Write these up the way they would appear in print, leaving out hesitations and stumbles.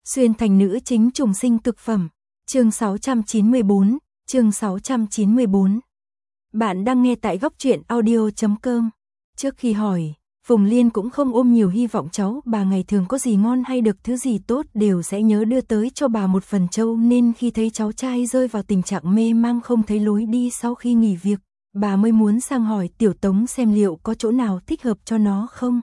Xuyên thành nữ chính trùng sinh cực phẩm. Chương 694, chương 694. Bạn đang nghe tại góc truyện audio.com. Trước khi hỏi, Phùng Liên cũng không ôm nhiều hy vọng cháu bà ngày thường có gì ngon hay được thứ gì tốt đều sẽ nhớ đưa tới cho bà một phần trâu, nên khi thấy cháu trai rơi vào tình trạng mê mang không thấy lối đi sau khi nghỉ việc, bà mới muốn sang hỏi Tiểu Tống xem liệu có chỗ nào thích hợp cho nó không.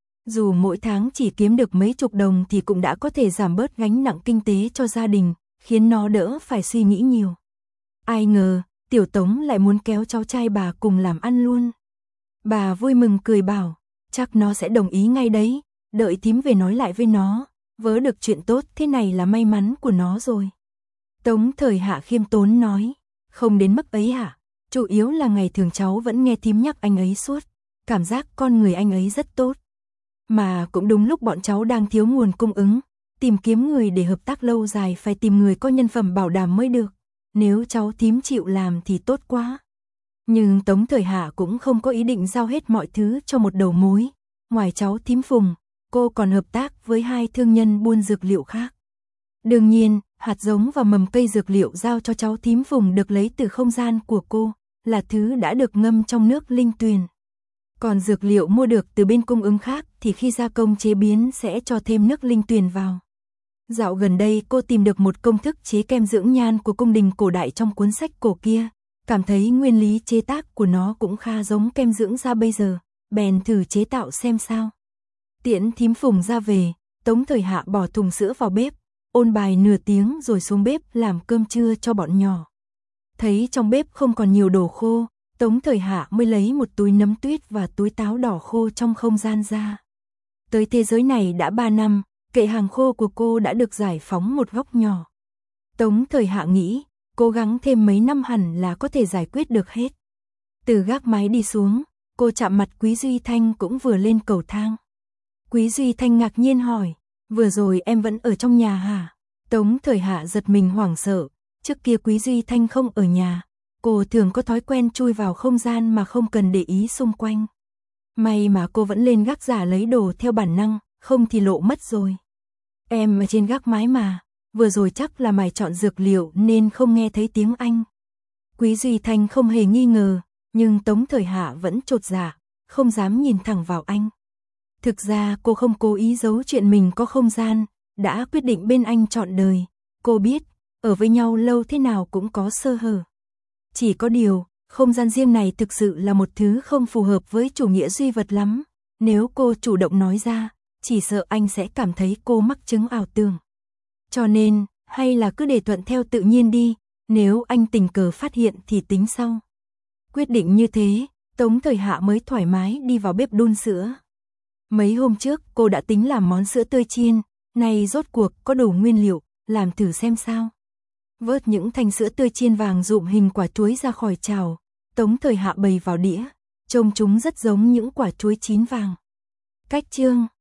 Dù mỗi tháng chỉ kiếm được mấy chục đồng thì cũng đã có thể giảm bớt gánh nặng kinh tế cho gia đình, khiến nó đỡ phải suy nghĩ nhiều. Ai ngờ, Tiểu Tống lại muốn kéo cháu trai bà cùng làm ăn luôn. Bà vui mừng cười bảo, chắc nó sẽ đồng ý ngay đấy, đợi thím về nói lại với nó, vớ được chuyện tốt thế này là may mắn của nó rồi. Tống Thời Hạ khiêm tốn nói, không đến mức ấy hả, chủ yếu là ngày thường cháu vẫn nghe thím nhắc anh ấy suốt, cảm giác con người anh ấy rất tốt. Mà cũng đúng lúc bọn cháu đang thiếu nguồn cung ứng, tìm kiếm người để hợp tác lâu dài phải tìm người có nhân phẩm bảo đảm mới được, nếu cháu thím chịu làm thì tốt quá. Nhưng Tống Thời Hạ cũng không có ý định giao hết mọi thứ cho một đầu mối, ngoài cháu thím Phùng, cô còn hợp tác với 2 thương nhân buôn dược liệu khác. Đương nhiên, hạt giống và mầm cây dược liệu giao cho cháu thím Phùng được lấy từ không gian của cô, là thứ đã được ngâm trong nước linh tuyền. Còn dược liệu mua được từ bên cung ứng khác thì khi gia công chế biến sẽ cho thêm nước linh tuyền vào. Dạo gần đây cô tìm được một công thức chế kem dưỡng nhan của cung đình cổ đại trong cuốn sách cổ kia, cảm thấy nguyên lý chế tác của nó cũng khá giống kem dưỡng da bây giờ, bèn thử chế tạo xem sao. Tiễn thím Phùng ra về, Tống Thời Hạ bỏ thùng sữa vào bếp, ôn bài nửa tiếng rồi xuống bếp làm cơm trưa cho bọn nhỏ. Thấy trong bếp không còn nhiều đồ khô, Tống Thời Hạ mới lấy một túi nấm tuyết và túi táo đỏ khô trong không gian ra. Tới thế giới này đã 3 năm, kệ hàng khô của cô đã được giải phóng một góc nhỏ. Tống Thời Hạ nghĩ, cố gắng thêm mấy năm hẳn là có thể giải quyết được hết. Từ gác mái đi xuống, cô chạm mặt Quý Duy Thanh cũng vừa lên cầu thang. Quý Duy Thanh ngạc nhiên hỏi, vừa rồi em vẫn ở trong nhà hả? Tống Thời Hạ giật mình hoảng sợ, trước kia Quý Duy Thanh không ở nhà. Cô thường có thói quen chui vào không gian mà không cần để ý xung quanh. May mà cô vẫn lên gác giả lấy đồ theo bản năng, không thì lộ mất rồi. Em ở trên gác mái mà, vừa rồi chắc là mày chọn dược liệu nên không nghe thấy tiếng anh. Quý Duy Thanh không hề nghi ngờ, nhưng Tống Thời Hạ vẫn chột dạ, không dám nhìn thẳng vào anh. Thực ra cô không cố ý giấu chuyện mình có không gian, đã quyết định bên anh trọn đời. Cô biết, ở với nhau lâu thế nào cũng có sơ hở. Chỉ có điều, không gian riêng này thực sự là một thứ không phù hợp với chủ nghĩa duy vật lắm. Nếu cô chủ động nói ra, chỉ sợ anh sẽ cảm thấy cô mắc chứng ảo tưởng. Cho nên, hay là cứ để thuận theo tự nhiên đi, nếu anh tình cờ phát hiện thì tính sau. Quyết định như thế, Tống Thời Hạ mới thoải mái đi vào bếp đun sữa. Mấy hôm trước cô đã tính làm món sữa tươi chiên, nay rốt cuộc có đủ nguyên liệu, làm thử xem sao. Vớt những thanh sữa tươi chiên vàng rụm hình quả chuối ra khỏi chảo, Tống Thời Hạ bày vào đĩa, trông chúng rất giống những quả chuối chín vàng. Cách chương